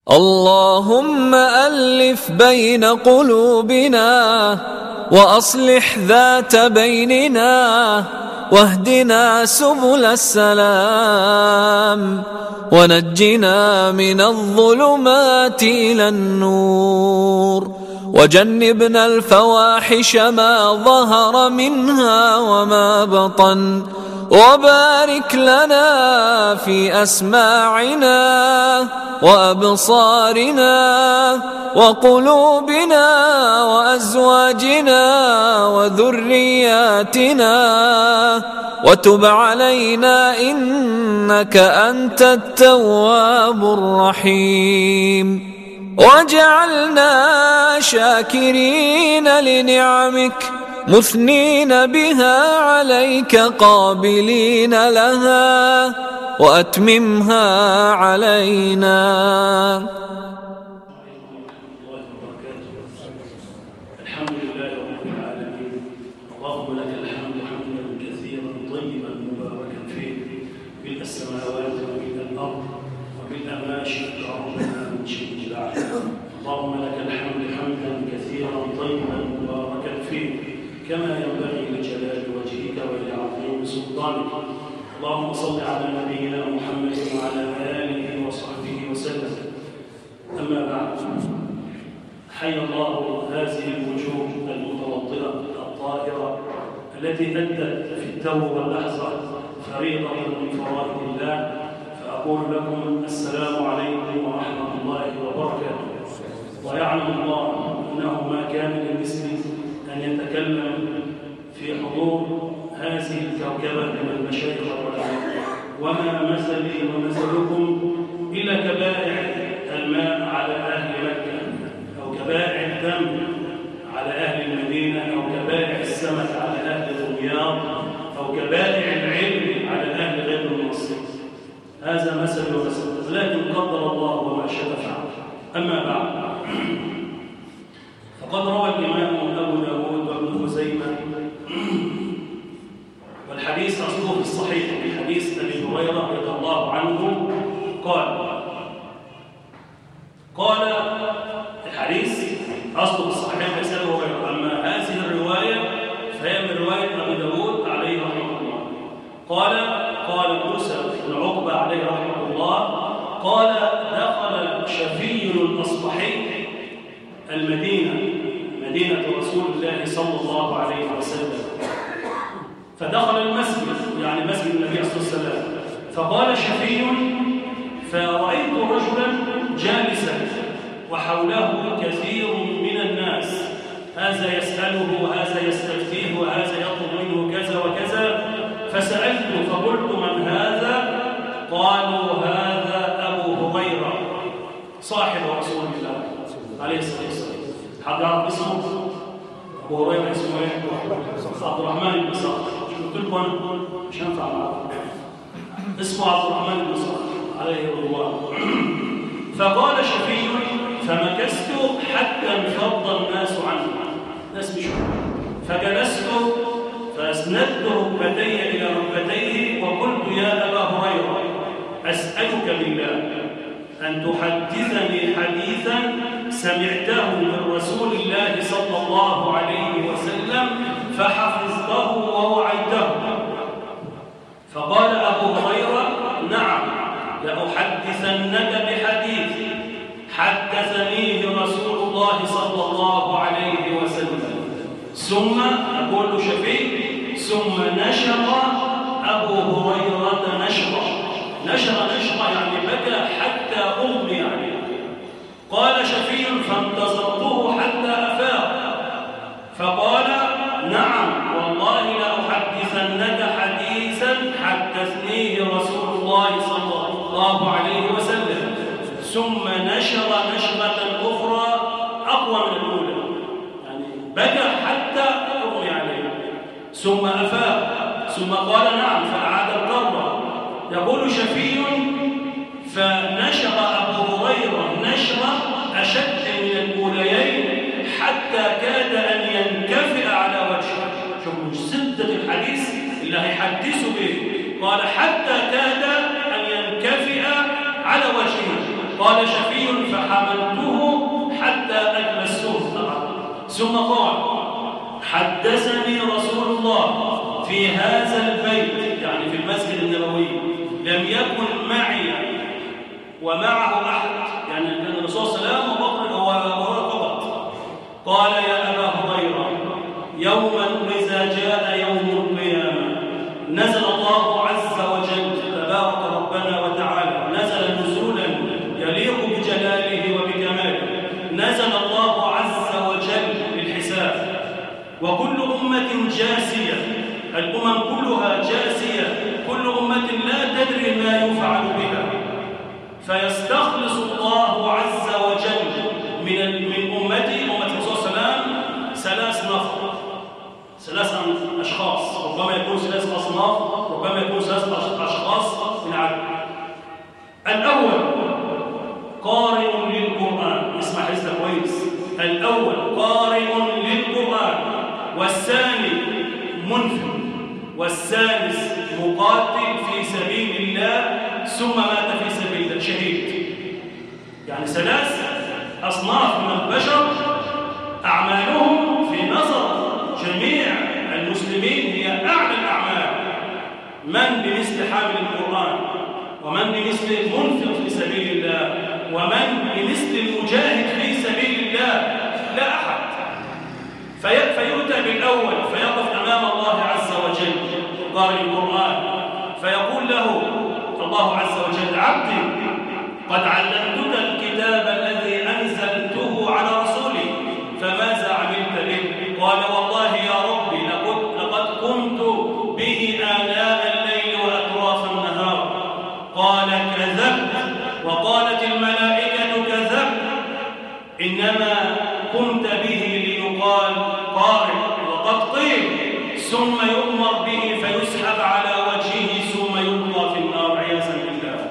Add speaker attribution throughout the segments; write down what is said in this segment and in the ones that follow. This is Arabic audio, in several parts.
Speaker 1: اللهم ألف بين قلوبنا وأصلح ذات بيننا واهدنا سبل السلام ونجنا من الظلمات إلى النور وجنبنا الفواحش ما ظهر منها وما بطن وبارك لنا في أسماعنا وأبصارنا وقلوبنا وأزواجنا وذرياتنا وتب علينا إنك أنت التواب الرحيم واجعلنا شاكرين لنعمك مثنين بها عليك قابلين لها وأتممها علينا.
Speaker 2: الحمد لله رب العالمين. اللهم لك الحمد حمدا كثيرا طيبا مباركا فيه ملء السماوات وملء الأرض وملء ما شئت ربنا من شيء بعد. اللهم لك الحمد حمدا كثيرا طيبا مباركا فيه كما ينبغي لجلال وجهك ولعظيم سلطانك. اللهم صل على نبينا محمد وعلى آله وصحبه وسلم. أما بعد، حي الله هذه الوجوه المتوطئة الطاهرة التي أدت في التو واللحظة فريضة من فرائض الله، فأقول لكم السلام عليكم ورحمة الله وبركاته. ويعلم الله أنه ما كان للمسلم أن يتكلم في حضور هذه الكوكبة من المشايخ والعلماء، وما مثلي ومثلكم إلا كبائع الماء على أهل مكة، أو كبائع الدم على أهل المدينة، أو كبائع السمك على أهل دمياط، أو كبائع العلم على أهل غير النصر. هذا مثل ومثل، لكن قدر الله وما شاء فعل. أما بعد، فقد روى الإمام أبو داود وابن خزيمة، والحديث أصله في الصحيح من حديث أبي هريرة رضي الله عنه قال الحديث أصله في الصحيح ليس أبي هريرة، أما هذه الرواية فهي من رواية أبي داود عليه رحمه الله. قال موسى بن عقبة عليه رحمه الله قال: دخل شفي الأصبحي المدينة، مدينة رسول الله صلى الله عليه وسلم، فدخل المسجد، يعني مسجد النبي صلى الله عليه وسلم، فقال شفي: فرأيت رجلا جالسا وحوله كثير من الناس، هذا يسأله وهذا يستفتيه وهذا يطلب منه كذا وكذا، فسألته فقلت: من هذا؟ قالوا: هذا أبو هريرة صاحب رسول الله عليه الصلاة والسلام. حد يعرف اسمه؟ أبو هريرة اسمه ايه؟ عبد الرحمن بن صخر. قلت لكم أنا مش هنفع معه، اسمه عبد الرحمن بن صخر عليه رضوان. فقال شفي: فمكثت حتى انفض الناس عنه، الناس مشوا، فجلست فأسندت ركبتي إلى ركبتيه وقلت: يا أبا هريرة، أسألك بالله أن تحدثني حديثا سمعته من رسول الله صلى الله عليه وسلم فحفظته ووعيته. فقال أبو هريرة: نعم، لأحدثنك بحديث حدثنيه رسول الله صلى الله عليه وسلم. ثم أقول شفيع: ثم نشر أبو هريرة نشرا يعني بكى حتى أغمي عليه. قال شفيع: فانتظرته حتى أفاق، فقال: نعم، والله لأحدثنك حديثا حدثنيه رسول الله صلى الله عليه وسلم. ثم نشر نشرة أخرى أقوى من الأولى، يعني بكى حتى أغمي عليه، ثم أفاق، ثم قال: نعم، فأعاد القرة. يقول شفيع: فنشر أبو هريرة نشرة أشد من الأوليين حتى كاد أن ينكفئ على وجهه. شوفوا شدة الحديث اللي هيحدثوا به. قال: حتى كاد أن ينكفئ على وجهه. قال شفيع: فحملته حتى أجلسته. ثم قال: حدثني رسول الله في هذا البيت، يعني في المسجد النبوي، لم يكن معي ومعه أحد، يعني كان الرسول صلى الله عليه وسلم وهو فقط. قال: يا أبا هريرة، يوما إذا جاء يوم القيامة نزل الله عز وجل تبارك ربنا وتعالى، نزل نزولا يليق بجلاله وبكماله، نزل الله عز وجل للحساب، وكل أمة جاسية، الأمم كلها جاسية، كل أمة لا تدري ما يفعل بها، فيستخلص الله عز وجل من أمتي، أمة الرسول صلى الله عليه وسلم، 3 نفر، 3 أشخاص، ربما يكون 3 أصناف، ربما يكون 3 أشخاص من عدد. الأول قارئ للقرآن، اسمع حزة كويس، الأول قارئ للقرآن، والثاني منفق، والثالث مقاتل في سبيل الله ثم مات في سبيل الله شهيد. يعني 3 أصناف من البشر أعمالهم في نظر جميع المسلمين هي أعلى الأعمال، من بمثل حامل القرآن، ومن بمثل المنفق في سبيل الله، ومن بمثل المجاهد في سبيل الله، لا أحد. فيؤتى بالأول فيقف أمام الله عز وجل قارئ القرآن، فيقول له الله عز وجل: عبدي، قد علمتك الكتاب الذي أنزلته على رسولي، فماذا عملت به؟ قال: والله يا ربي لقد قمت به آناء الليل وأطراف النهار. قال: كذبت، وقالت الملائكة: كذبت، إنما قمت به ليقال قارئ، وقد قيل، ثم يؤمر به فيسحب على وجهه ثم يلقى في النار عياذا بالله.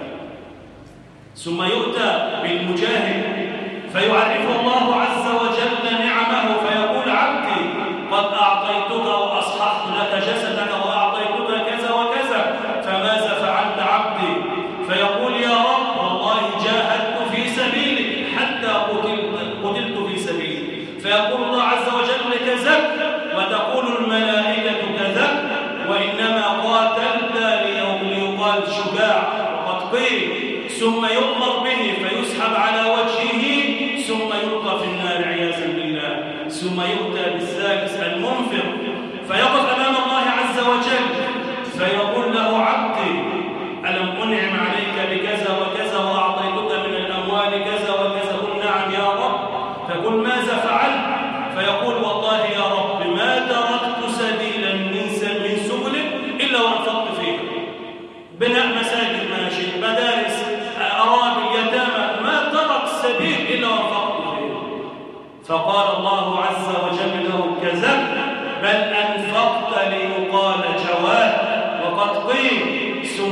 Speaker 2: ثم يؤتى بالمجاهد فيعرفه الله عز وجل نعمه، فيقول: عبدي، قد أعطيتك وأصححت لك جسدك وأعطيتك كذا وكذا، فماذا فعلت عبدي؟ فيقول: يا رب، والله جاهدت في سبيلك حتى قتلت في سبيلك. فيقول الله عز وجل: كذبت، وتقول الملائكة: كذبت، وإنما قاتلت ليقال شجاع، وقد قيل. ثم يؤمر به فيسحب على وجهه ثم يلقى في النار عياذا بالله. ثم يؤتى بالثالث المنفق، فيقف أمام الله عز وجل فيقول له: عبدي، ألم أنعم عليك بكذا وكذا وأعطيتك من الأموال كذا وكذا؟ قل: نعم يا رب. فقل: ماذا فعلت؟ فيقول: والله يا رب ما تركت سبيلا من سبل إلا وأنفقت فيه، بناء مساجد، ماشي، مدارس، أرامل، يتامى، ما ترك سبيل إلا وأنفقت فيه. فقال الله عز وجل له: كذبت، بل أنفقت ليقال جواد، وقد قيل.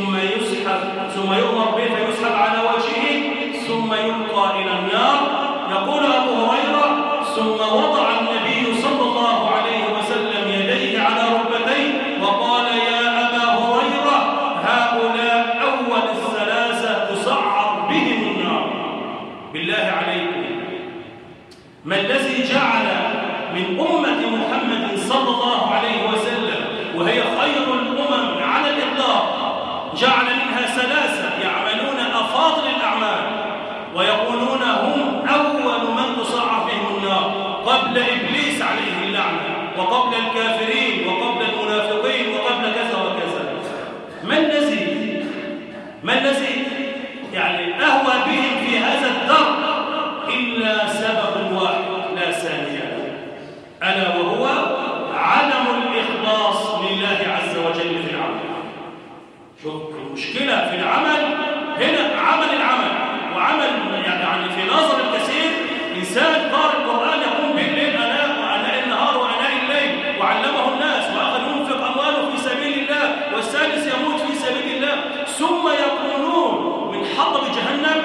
Speaker 2: ثم يؤمر به فيسحب على وجهه ثم يلقى إلى النار. يقول أبو هريرة: ثم وضع النبي صلى الله عليه وسلم يديه على ركبتيه وقال: يا أبا هريرة، هؤلاء أول ال3 تسعر بهم النار. بالله عليكم، ما الذي جعل من أمة محمد صلى الله عليه وسلم، وهي خير الأمم على الإطلاق، جعل منها 3 يعملون أفاضل الأعمال ويكونون هم أول من تصعر بهم النار، قبل إبليس عليه اللعنة، وقبل الكافرين، وقبل المنافقين، وقبل كذا وكذا. ما الذي يعني أهوى بهم في هذا الدرب إلا سبب واحد لا ثاني، ألا وهو عدم الإخلاص لله عز وجل في العمل. شوف المشكلة في العمل هنا، عمل العمل وعمل، يعني في نظر الكثير إنسان قارئ القرآن يقوم بالليل وأناء النهار وأناء الليل وعلمه الناس، وآخر ينفق أمواله في سبيل الله، والثالث يموت في سبيل الله، ثم يكونون من حطب جهنم.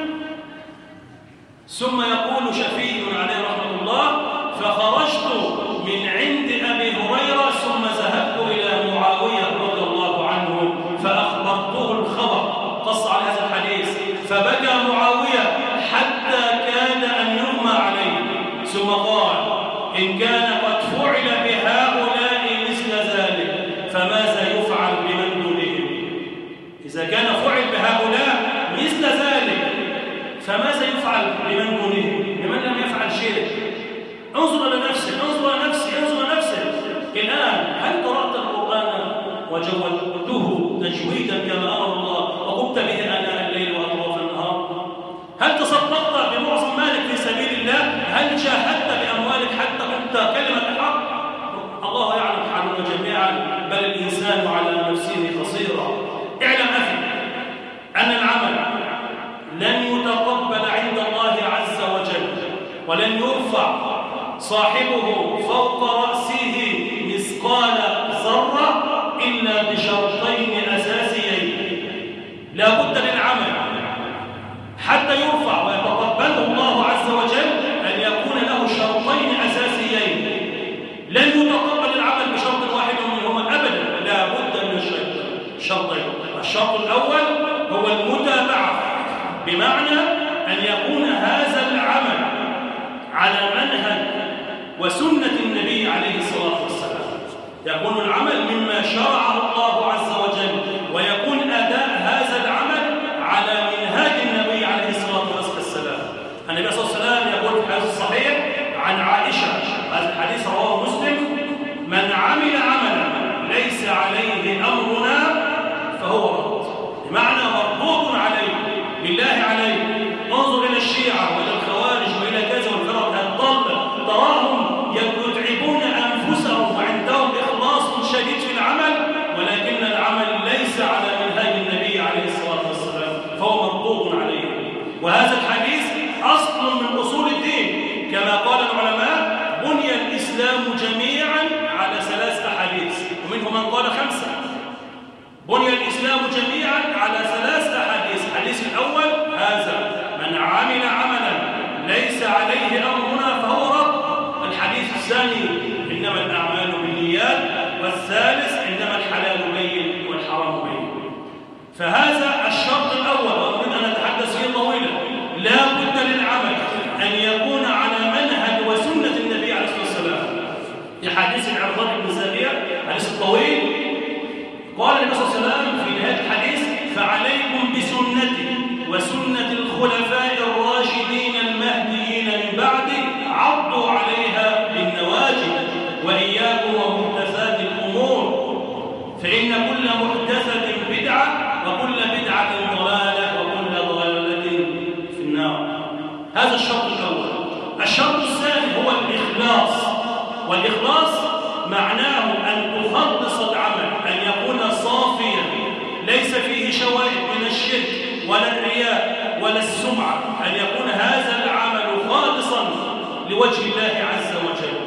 Speaker 2: ثم يقول شفيع عليه رحمة الله: فخرجت من عند أبي هريرة ثم ذهبت إلى معاوية رضي الله عنه فأخبرته الخبر، قص على هذا الحديث، فبكى معاوية حتى إن كان قد فعل بهؤلاء مثل ذلك فماذا يفعل بمن دونهم؟ إذا كان فعل بهؤلاء مثل ذلك فماذا يفعل بمن دونهم؟ بمن لم يفعل شيء؟ انظر إلى نفسك، انظر إلى نفسك، انظر إلى نفسك. الآن هل قرأت القرآن وجودته تجويدا كما أمر الله وقمت به آناء الليل وأطراف النهار؟ هل تصدقت بمعظم مالك في سبيل الله؟ هل جاهدت بأموالك حتى قلت كلمة الحق؟ الله يعلم حالنا جميعا، بل الإنسان على نفسه بصيرة. اعلم أخي أن العمل لن يتقبل عند الله عز وجل ولن يرفع صاحبه فوق رأسه مثقال ذرة إلا بشرطين أساسيين. لا بد للعمل حتى يرفع ويتقبله الله عز وجل أن يكون له شرطين أساسيين. لن يتقبل العمل بشرط واحد منهما أبدا، لا بد من الشرطين. الشرط الأول هو المتابعة، بمعنى أن يكون هذا العمل على منهج وسنة النبي عليه الصلاة والسلام، يكون العمل مما شرعه الله عز وجل، ويكون أداء هذا العمل على منهاج النبي عليه الصلاة والسلام. النبي صلى الله عليه وسلم يقول في الحديث الصحيح عن عائشة، هذا الحديث رواه مسلم: من عمل عملا ليس عليه أمرنا فهو رد، بمعنى مردود عليه، بالله عليه. انظر إلى الشيعة وإلى الخوارج وإلى كذا والفرق الضالة، تراهم يتعبون أنفسهم وعندهم إخلاص شديد في العمل، ولكن العمل ليس على منهج النبي عليه الصلاة والسلام فهو مردود عليه. وهذا الحديث أصل من أصول الدين، كما قال العلماء: بني الإسلام جميعا على 3 أحاديث، ومنهم من قال 5. بني الإسلام جميعا على 3 أحاديث. الحديث الأول هذا: من عمل عملا ليس عليه أمرنا فهو رد. الحديث الثاني: إنما الأعمال بالنيات. والثالث: إنما الحلال بين والحرام بين. فهذا الشرط الأول، وأريد أن أتحدث فيه طويلا. لا بد للعمل أن يكون على منهج وسنة النبي عليه الصلاة والسلام. في حديث العرضاء بن سارية، الحديث الطويل، قال النبي صلى الله عليه وسلم في نهاية الحديث: فعليكم بسنتي وسنة الخلفاء الراشدين المهديين من بعدي، عضوا عليها بالنواجذ، وإياكم ومحدثات الأمور، فإن كل محدثة بدعة، وكل بدعة ضلالة، وكل ضلالة في النار. هذا الشرط الأول. الشرط الثاني هو الإخلاص. والإخلاص معناه أن تخلص العمل، أن يكون صافيا ليس فيه شوائب من الشرك ولا الرياء ولا السمعة، أن يكون هذا العمل خالصا لوجه الله عز وجل.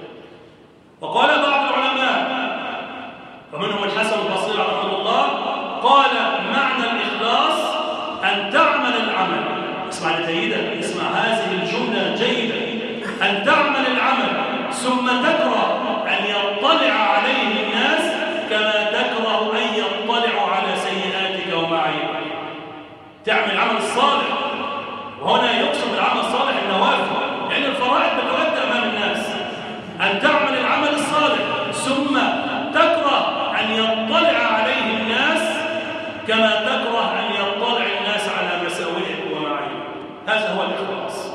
Speaker 2: وقال بعض العلماء ومنهم الحسن البصري رحمه الله، قال: معنى الإخلاص أن تعمل العمل، اسمع جيدا، اسمع هذه الجملة جيدا، أن تعمل العمل ثم تكره أن يطلع عليه الناس كما تكره أن يطلعوا على سيئاتك ومعايبك. تعمل عمل صالح، وهنا يقصد العمل الصالح النوافل، لأن الفرائض بتؤدى أمام الناس. أن تعمل العمل الصالح ثم تكره أن يطلع عليه الناس كما تكره أن يطلع الناس على مساوئك ومعايبك. هذا هو الإخلاص.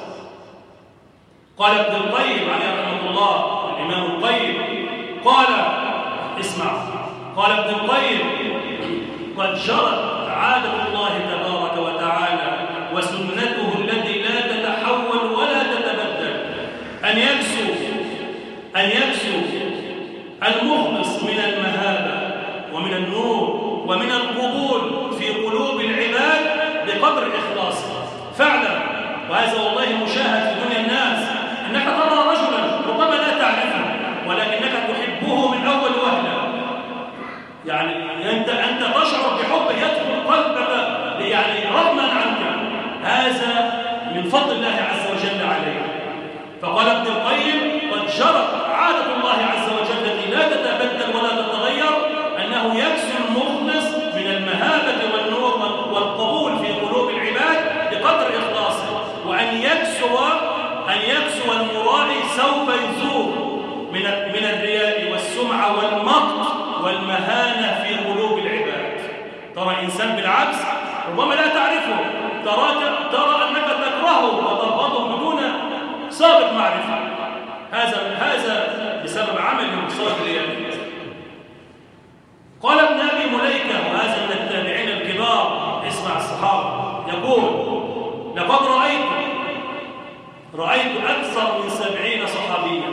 Speaker 2: قال ابن القيم عليه رحمة الله، الإمام القيم قال: اسمع، قال ابن القيم: قد جرت عادة الله تبارك وتعالى وسنته التي لا تتحول ولا تتبدل أن يكسو المخلص من المهابة ومن النور ومن القبول في قلوب العباد بقدر إخلاصه. فاعلم، وهذا والله مشاهد في دنيا الناس، أنك ترى رجلا ربما لا تعرفه ولكنك تحبه من أول وهلة. يعني أنت تشعر بحبه يدخل قلبك يعني رغما عنك. هذا من فضل الله عز وجل عليه. فقال ابن القيم: قد جرت عادة الله عز وجل التي لا تتبدل ولا تتغير أنه يكسو المخلص من المهابة والنور والقبول في قلوب العباد بقدر إخلاصه، وأن يكسو المراعي سوف يزول من الرياء والسمعة والمقت والمهانة في قلوب العباد. ترى إنسان بالعكس ربما لا تعرفه، ترى أنك تكرهه وتبغضه بدون سابق معرفة، هذا بسبب عمله بسبب الرياء. قال ابن أبي مليكة، وهذا من التابعين الكبار، اسمع الصحابة، يقول: لقد رأيت أكثر من 70 صحابيا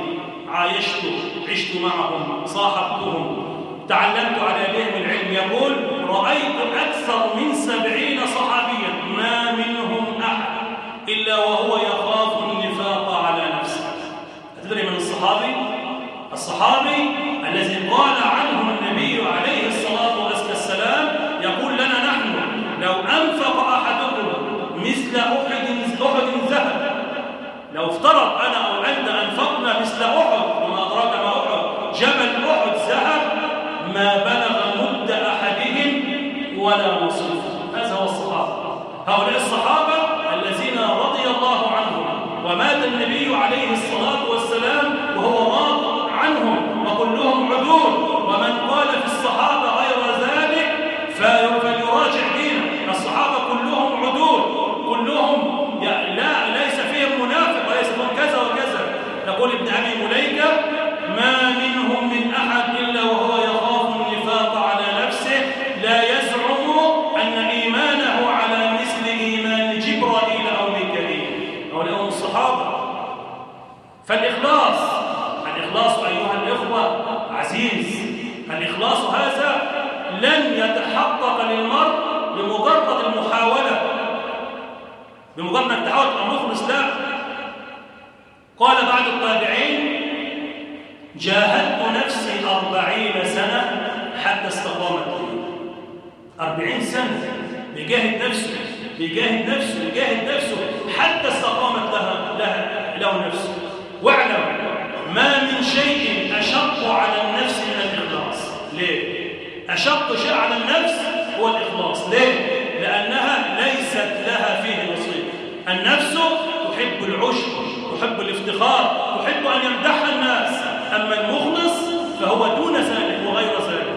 Speaker 2: عشت معهم، صاحبتهم، تعلمت على يديهم العلم. يقول: رأيت أكثر من 70 صحابيا ما منهم أحد إلا وهو يخاف النفاق على نفسه. أتدري من الصحابي؟ الصحابي الذي قال عنه النبي عليه الصلاة والسلام، يقول لنا نحن: لو أنفق أحدكم مثل أحد ذهب، لو افترض أنا أو أنت أنفقنا مثل أحد، وما أدراك ما أحد، جبل أحد ذهب، ما بلغ مد أحدهم ولا نصيفه. هذا هو الصحابة. هؤلاء الصحابة الذين رضي الله عنهم، ومات النبي عليه الصلاة والسلام وهو راض عنهم، وكلهم عدول. ومن قال في الصحابة غير ذلك فليراجع دينه. الصحابة كلهم عدول، كلهم ليس فيهم منافق وليس فيهم كذا وكذا. يقول ابن أبي مليكة: ما منهم من أحد إلا وهو يخاف النفاق على نفسه، لا يزعم أن إيمانه على مثل إيمان جبرائيل أو ميكائيل. هؤلاء هم الصحابة. فالإخلاص أيها الإخوة عزيز، الإخلاص هذا لن يتحقق للمرء بمجرد المحاولة، بمجرد أن تحاول أن مخلص. لا. قال بعض التابعين: جاهدت نفسي 40 سنة حتى استقامت لي. 40 سنة بيجاهد نفسه حتى استقامت له نفسه. واعلم ما من شيء أشق على النفس من الإخلاص. ليه؟ أشق شيء على النفس هو الإخلاص. ليه؟ لأنها ليست لها فيه نصيب. النفس تحب العشب، تحب الافتخار، تحب أن يمدحها الناس. أما المخلص فهو دون ذلك وغير ذلك.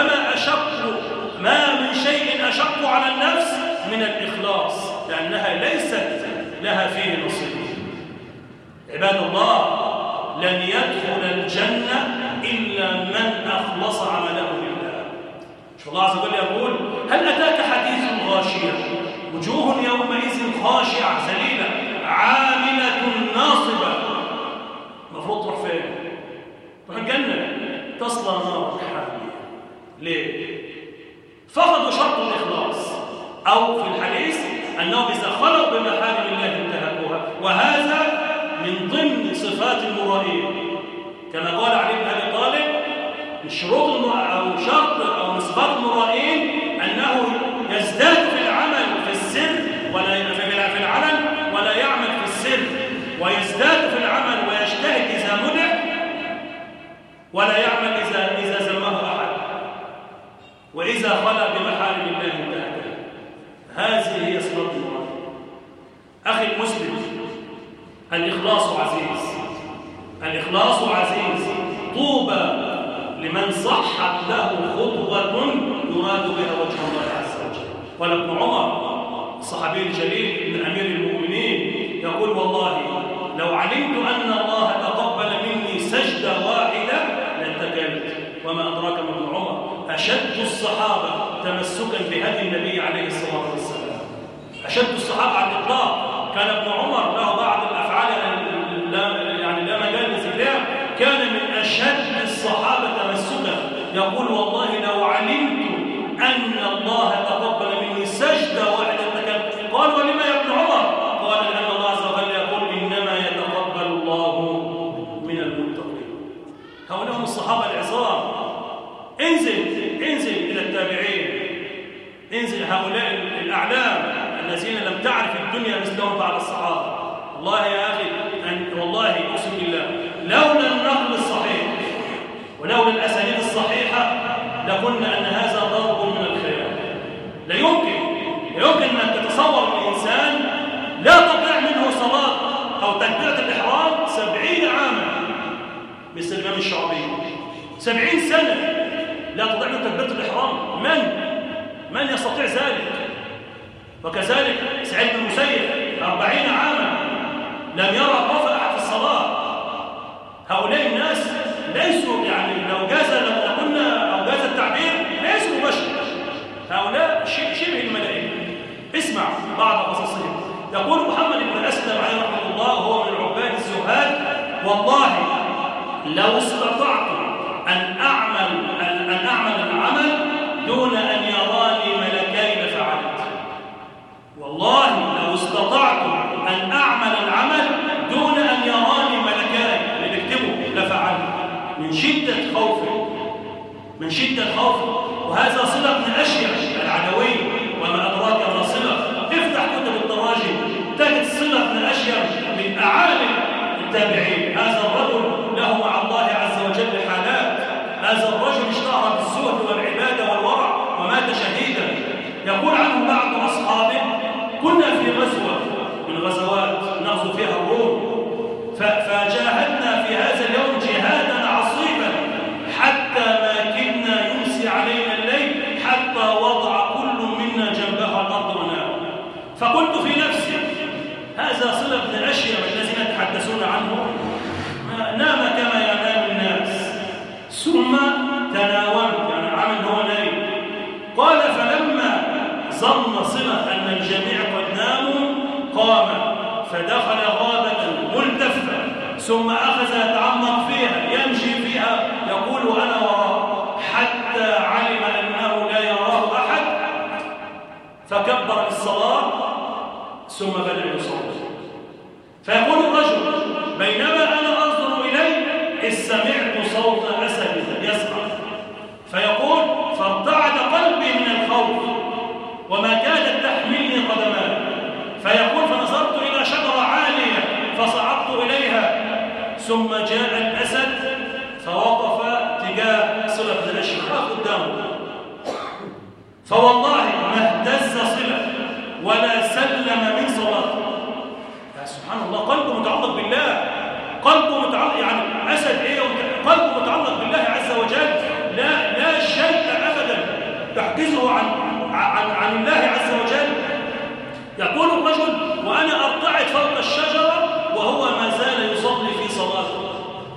Speaker 2: ما من شيء أشق على النفس من الإخلاص، لأنها ليست لها فيه نصيب. عباد الله، لن يدخل الجنة إلا من أخلص عمله لله. شوف الله عز وجل يقول: هل أتاك حديث الغاشية وجوه يومئذ خاشعة ذليلة عاملة ناصبة. المفروض تروح فين؟ تروح الجنة، تصلى نار حامية. ليه؟ فقدوا شرط الإخلاص، أو في الحديث أنهم إذا خلوا بمحارم الله انتهكوها، وهذا من ضمن صفات المرائين. كما قال علي بن أبي طالب: من شروط أو شرط أو من صفات المرائين أنه يزداد في العمل في السر في العلن ولا يعمل في السر، ويزداد في العمل ويجتهد إذا مدح ولا يعمل إذا ذمه أحد، وإذا خلى بمحارم الله انتهكها. هذه هي صفات المرائين. أخي المسلم، الإخلاص عزيز. طوبى لمن صحت له خطوة يراد بها وجه الله عز وجل. قال ابن عمر الصحابي الجليل من أمير المؤمنين، يقول: والله لو علمت أن الله تقبل مني سجدة واحدة لاتكلت. وما أدراك ما ابن عمر أشد الصحابة تمسكا بهدي النبي عليه الصلاة والسلام، أشد الصحابة على الإطلاق. كان ابن عمر له بعض الأفعال لا مجال لذكرها، كان من أشد الصحابة تمسكا. يقول: والله لو علمت أن الله تقبل مني سجدة واحدة لاتكلت. قال: ولما يا ابن عمر؟ قال: لأن الله عز وجل يقول: إنما يتقبل الله من المتقين. هؤلاء هم الصحابة العظام. انزل إلى التابعين، انزل هؤلاء الأعلام الذين لم تعرف الدنيا مثلهم بعد الصحابة. والله يا أخي، والله أقسم بالله، لولا النقل الصحيح ولولا الأسانيد الصحيحة لقلنا أن هذا ضرب من الخيال. لا يمكن أن تتصور الإنسان لا تضيع منه صلاة أو تكبيرة الإحرام الشعبية 70 سنة لا تضع من تكبيرة الإحرام. من يستطيع ذلك؟ وكذلك سعيد بن المسيب 40 عاما لم يرى خوف أحد في الصلاة. هؤلاء الناس ليسوا يعني لو قلنا أو جاز التعبير ليسوا بشر، هؤلاء شبه الملائكة. اسمع بعض قصصهم. يقول محمد بن أسلم عليه رحمه الله وهو من العباد الزهاد: والله لو استطعت أن أعمل العمل دون أن يراني ملكين لفعلت. والله لو استطعت أن أعمل العمل دون أن يراني ملكين لنكتبه لفعلت، من شدة خوفه. وهذا صلة بن أشيع العدوي، وما أدراك ما صلة. افتح كتب التراجم تجد صلة بن أشيع من أعالي التابعين. هذا الرجل له مع الله عز وجل حالات. هذا الرجل اشتهر بالزهد والعبادة والورع ومات شهيدا. يقول عنه بعض أصحابه: كنا في غزوة من غزوات نغزو فيها الروم، فجاهدنا في هذا اليوم جهادا عصيبا حتى ما كدنا يمسي علينا الليل، حتى وضع كل منا جنبها الأرض ونام. فقلت في نفسي: هذا صلة بن أشيع الذين يتحدثون عنه نام كما ينام الناس. ثم تناومت، يعني عمل هو نايم. قال: فلما ظن صلة أن الجميع قد ناموا قام فدخل غابة ملتفة، ثم أخذ يتعمق فيها يمشي فيها يقول أنا وراء، حتى علم أنه لا يراه أحد، فكبر الصلاة ثم بدأ يصلي. فيقول الرجل: بينما أنا أنظر إليه إذ سمعت صوت أسد يسمع. فيقول: فارتعد قلبي من الخوف وما كادت تحملني قدمان. فيقول: فنظرت إلى شجرة عالية فصعدت إليها، ثم جاء الأسد فوقف تجاه صلة بن أشيع قدامه، فوالله ما اهتز صلة ولا سلم من صلاته. يا سبحان الله، قلبه متعلق بالله، قلبه متعلق، يعني أسد إيه؟ قلبه متعلق بالله عز وجل، لا شيء أبدا تحجزه عن الله عز وجل. يقول الرجل: وأنا أرتعد فوق الشجرة وهو ما زال يصلي في صلاته.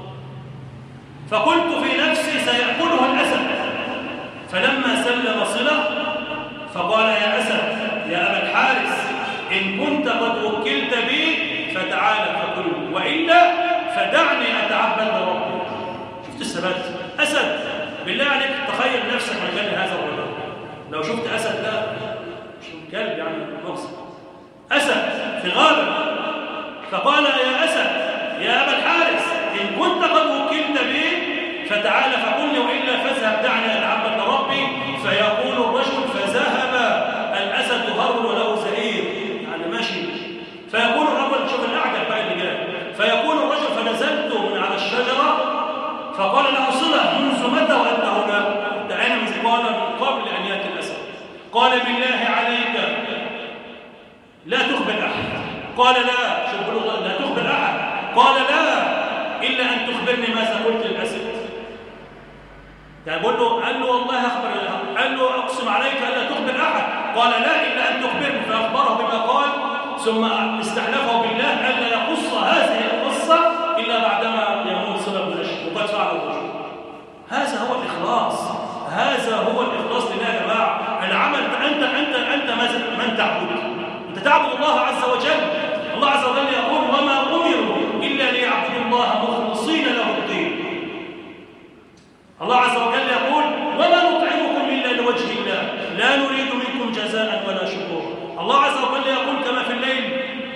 Speaker 2: فقلت في نفسي: سيأكلها الأسد. فلما سلم صلة فقال: يا أسد يا أبا الحارث، إن كنت قد وكلت بي فتعال فكل، وإلا فدعني أتعبد لربي. شفت الثبات؟ أسد، بالله عليك تخيل نفسك مكان هذا الرجل. لو شفت أسد، لا مش كلب يعني مصر، أسد في غابة. فقال: يا أسد يا أبا الحارث، إن كنت قد وكلت بي فتعال فقل لي، وإلا فاذهب دعني أتعبد لربي. فيقول الرجل: فذهب الأسد يهرول وله زئير، يعني ماشي. فيقول الرجل، شوف الأعجب بقى اللي جاي، فيقول الرجل: فنزلت من على الشجرة فقال له صلة: منذ متى وأنت هنا؟ دعينا من قال: من قبل أن يأتي الأسد. قال: بالله عليك لا تخبر أحد. قال: لا، شوف الله، لا تخبر أحد. قال: لا، إلا أن تخبرني ماذا قلت للأسد. يعني قال له والله أخبر، قال له أقسم عليك ألا تخبر أحد. قال: لا، إلا أن تخبرني. فأخبره بما قال، ثم استحلفه بالله ألا يقص هذه القصة إلا بعدما يموت صلة بن أشيع، وقد فعل الرجل. هذا هو الإخلاص، هذا هو الإخلاص لله يا جماعة. العمل أنت من تعبد؟ أنت تعبد الله عز وجل. الله عز وجل يقول: وما أمروا إلا ليعبدوا الله مخلصين له الدين. الله عز وجل يقول: وما نطعمكم إلا لوجه الله لا نريد منكم جزاء ولا شكورا. الله عز وجل يقول كما في الليل،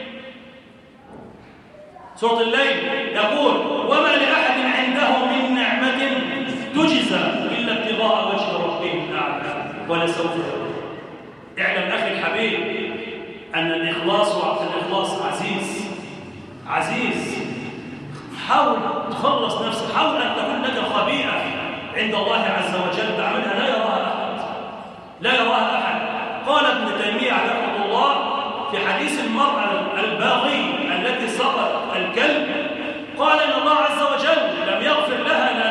Speaker 2: سورة الليل، يقول: وما لأحد عنده من نعمة تجزى إلا ابتغاء وجه ربه الأعلى ولسوف يرضى. اعلم أخي الحبيب أن الإخلاص عزيز. حاول تخلص نفسك، حاول أن تكون لك خبيئة عند الله عز وجل تعملها لا يراها أحد. قال ابن تيمية عليه رحمه الله في حديث المرأة الباغي التي سقط الكلب، قال إن الله عز وجل لم يغفر لها لا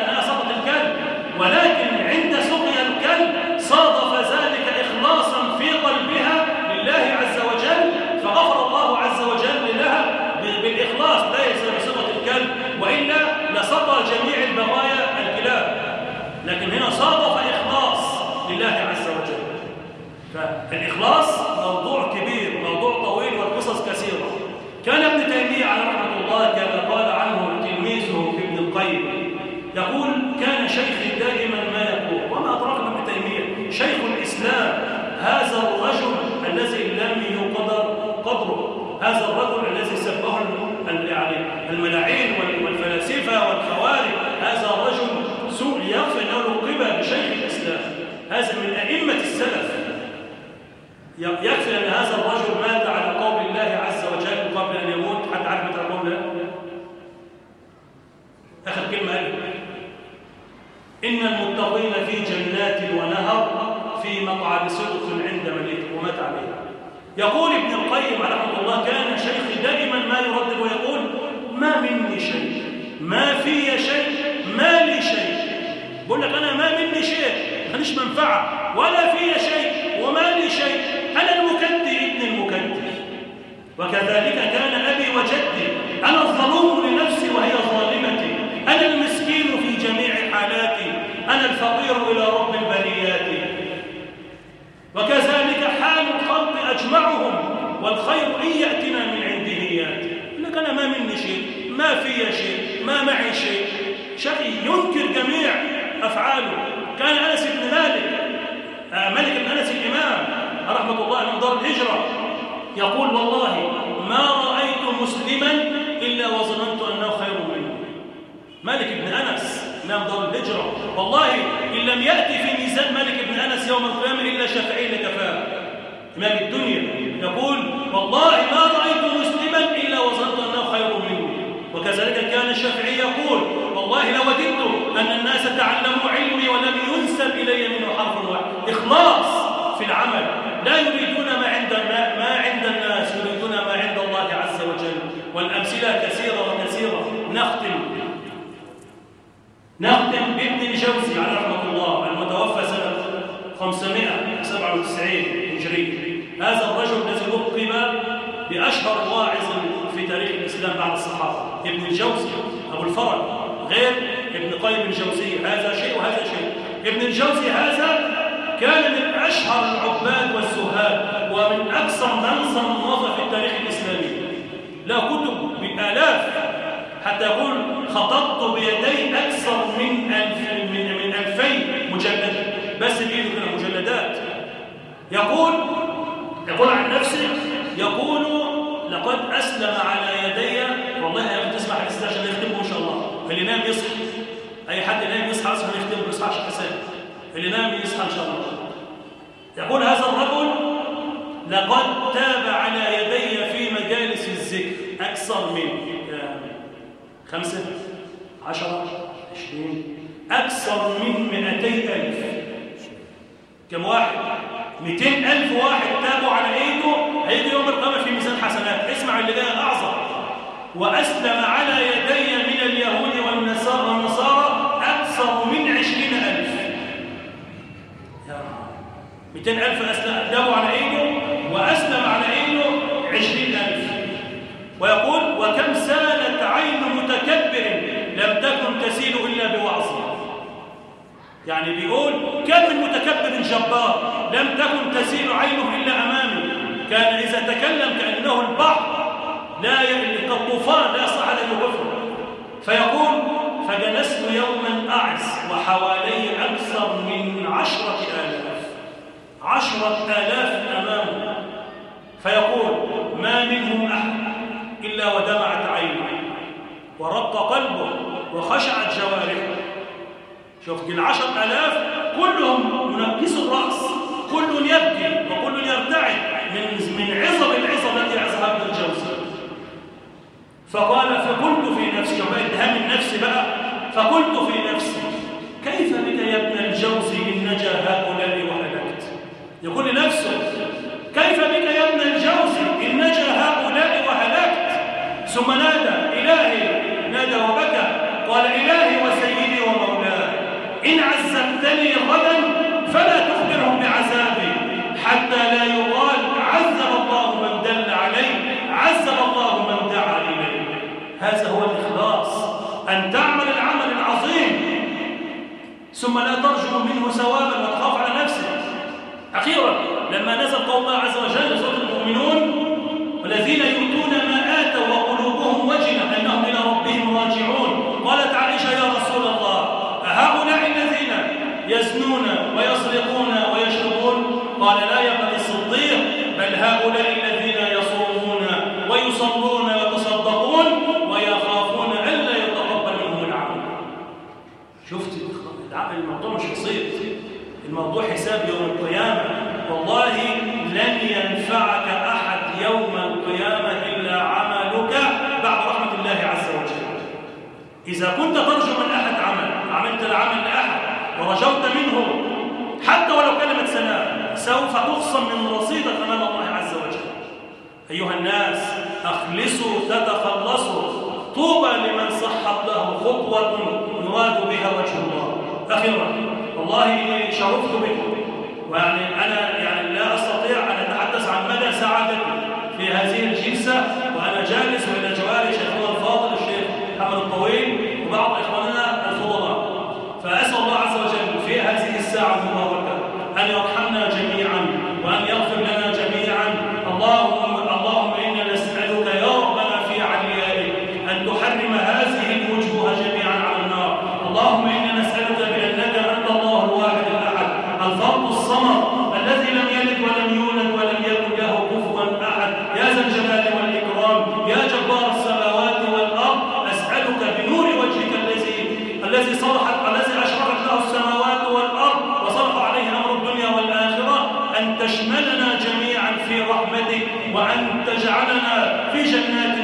Speaker 2: ولكن عند سقيا الكلب صادف ذلك إخلاصا في قلبها لله عز وجل، فغفر الله عز وجل لها بالإخلاص، ليس بصيغة الكلب، وإلا لسقى جميع البغايا الكلاب، لكن هنا صادف إخلاص لله عز وجل. فالإخلاص موضوع كبير، موضوع طويل، والقصص كثيرة. كان ابن تيمية على رحمة الله كما قال عنه تلميذه ابن القيم، يقول: كان شيخي دائما ما يقول، وما أدراك ابن تيمية شيخ الإسلام، هذا الرجل الذي لم يقدر قدره، هذا الرجل الذي سبه يعني الملاعين والفلاسفة والخوارج، هذا الرجل سوء يكفي أنه لقب بشيخ الإسلام، هذا من أئمة السلف. يكفي أن هذا الرجل مات على قول الله عز وجل قبل أن يموت. حتى عارف متى قول الله؟ آخر كلمة قال: إن المتقين في جنات ونهر في مقعد صدق عند مليك، ومات عليه. يقول ابن القيم على رحمه الله: كان شيخي دائما ما يردد ويقول: ما مني شيء، ما في شيء، ما لي شيء. بقول لك أنا ما مني شيء، ماليش منفعة، ولا في شيء، وما لي شيء، أنا المكدي ابن المكدي. وكذلك كان أبي وجدي، أنا الظلوم لنفسي وهي ظالمتي، أنا المسكين في جميع حالاتي، أنا الفقير إلى رب البريات. وكذلك حال الخلق أجمعهم، والخير إن يأتنا من عنده يأتي. لك أنا ما مني شيء، ما في شيء، ما معي شيء. شقي ينكر جميع أفعاله. كان أنس بن مالك بن أنس الإمام رحمة الله من دار الهجرة يقول: والله ما رأيت مسلما إلا وظننت أنه خير منه. مالك بن أنس إمام دار الهجرة، والله إن لم يأتي في ميزان مالك بن أنس يوم القيامة إلا شافعي لكفاه إمام الدنيا، يقول: والله ما رأيت مسلما إلا وظننت أنه خير منه. وكذلك كان الشافعي يقول: والله لوددت أن الناس تعلموا علمي ولم ينسب إلي منه حرف واحد. إخلاص في العمل، لا يريدون ما عند الناس، يريدون ما عند الله عز وجل. والأمثلة كثيرة وكثيرة. نختم بابن الجوزي على رحمة الله المتوفى سنة 597 هجري. هذا الرجل الذي لقب بأشهر واعظ في تاريخ الإسلام بعد الصحابة، ابن الجوزي أبو الفرج، غير ابن قيم الجوزية، هذا شيء وهذا شيء. ابن الجوزي هذا كان من أشهر العباد والزهاد، ومن أكثر من صنف في التاريخ الإسلامي، له كتب بالآلاف، حتى يقول: خططت بيدي أكثر من 2000 مجلد، بس بإيده كده مجلدات. يقول عن نفسه، يقول: لقد أسلم على يدي، والله يا أخي تسمع الإسلام عشان يختمه إن شاء الله. اللي نام يصحى، أي حد نام يصحى أصلا يختمه، ما يصحاش حساب. اللي نام يصحى إن شاء الله. يقول هذا الرجل: لقد تاب على يدي في مجالس الذكر أكثر من 5 10 20 أكثر من 200,000. كم واحد؟ 200,000 واحد تابوا على ايده، هيجي يوم القيامة في ميزان حسنات. اسمع اللي ده أعظم: وأسلم على يدي من اليهود والنصارى أكثر من 20,000. 200,000 تابوا على ايده، وأسلم على ايده 20,000. ويقول: وكم سالت عين متكبر لم تكن تسيل إلا بوعظه. يعني بيقول: كم من متكبر جبار لم تكن تسيل عينه إلا أمامه، كان إذا تكلم كأنه البحر، لا كالطوفان، لا يصح أن يغفر. فيقول: فجلست يوما أعز وحوالي أكثر من 10,000 أمامه، فيقول: ما منهم أحد إلا ودمعت عينه ورق قلبه وخشعت جوارحه. شوف 10,000 كلهم منكسوا الرأس، كل يبكي وكل يرتعد من عظم العظة التي عظها ابن الجوزي. فقال: فقلت في نفسي، شوف اتهام النفس بقى، فقلت في نفسي: كيف بك يا ابن الجوزي إن نجا هؤلاء وهلكت؟ يقول لنفسه: كيف بك يا ابن الجوزي إن نجا هؤلاء وهلكت؟ ثم نادى: إلهي، نادى وبكى، قال: إلهي وسيدي ومولاي، إن عذبتني غدا فلا تخبرهم بعذابي حتى لا يقال عذب الله من دل عليه، عذب الله من دعا إليه. هذا هو الإخلاص، أن تعمل العمل العظيم ثم لا ترجو منه ثوابا وتخاف على نفسك. أخيرا لما نزل قول الله عز وجل سورة المؤمنون والذين يؤتون ما آتوا وقلوبهم وجلة أنهم إلى ربهم راجعون، قالت عائشة يا رسول الله أهؤلاء الذين يزنون ويسرقون ويشربون؟ قال لا يا ابن الصديق بل هؤلاء الذين يصومون ويصلون ويتصدقون ويخافون ألا يتقبل منهم العمل. شفت الموضوع مش بسيط، الموضوع حساب يوم القيامة. والله لن ينفعك أحد يوم القيامة إلا عملك بعد رحمة الله عز وجل. إذا كنت ترجو من أحد عملت العمل لأحد ورجوت منه حتى ولو كلمة سلام سوف تخصم من رصيدك أمام الله عز وجل. أيها الناس أخلصوا تتخلصوا، طوبى لمن صحت له خطوة يراد بها وجه الله. أخيرا والله إني شرفت بكم، أنا لا أستطيع أن أتحدث عن مدى سعادتي في هذه الجلسة وأنا جالس إلى جواري شيخنا الفاضل الشيخ محمد الطويل وبعض إخواننا الفضلاء. فأسأل الله عز وجل في هذه الساعة المباركة أن يرحمنا جميعا وأن يغفر لنا جميعا. اللهم إنا نسألك يا ربنا في عليائك أن تحرم هذه الوجوه جميعا على النار. اللهم إنا نسألك بأنك أنت الله الواحد الأحد الفرد الصمد الذي لم يلد ولم يولد ولم يكن له كفوا أحد، يا ذا الجلال والإكرام يا جبار السماوات والأرض، أسألك بنور وجهك الذي أشرقت له السماوات والأرض وصلح عليه أمر الدنيا والآخرة أن تشملنا جميعا في رحمتك وأن تجعلنا في جنات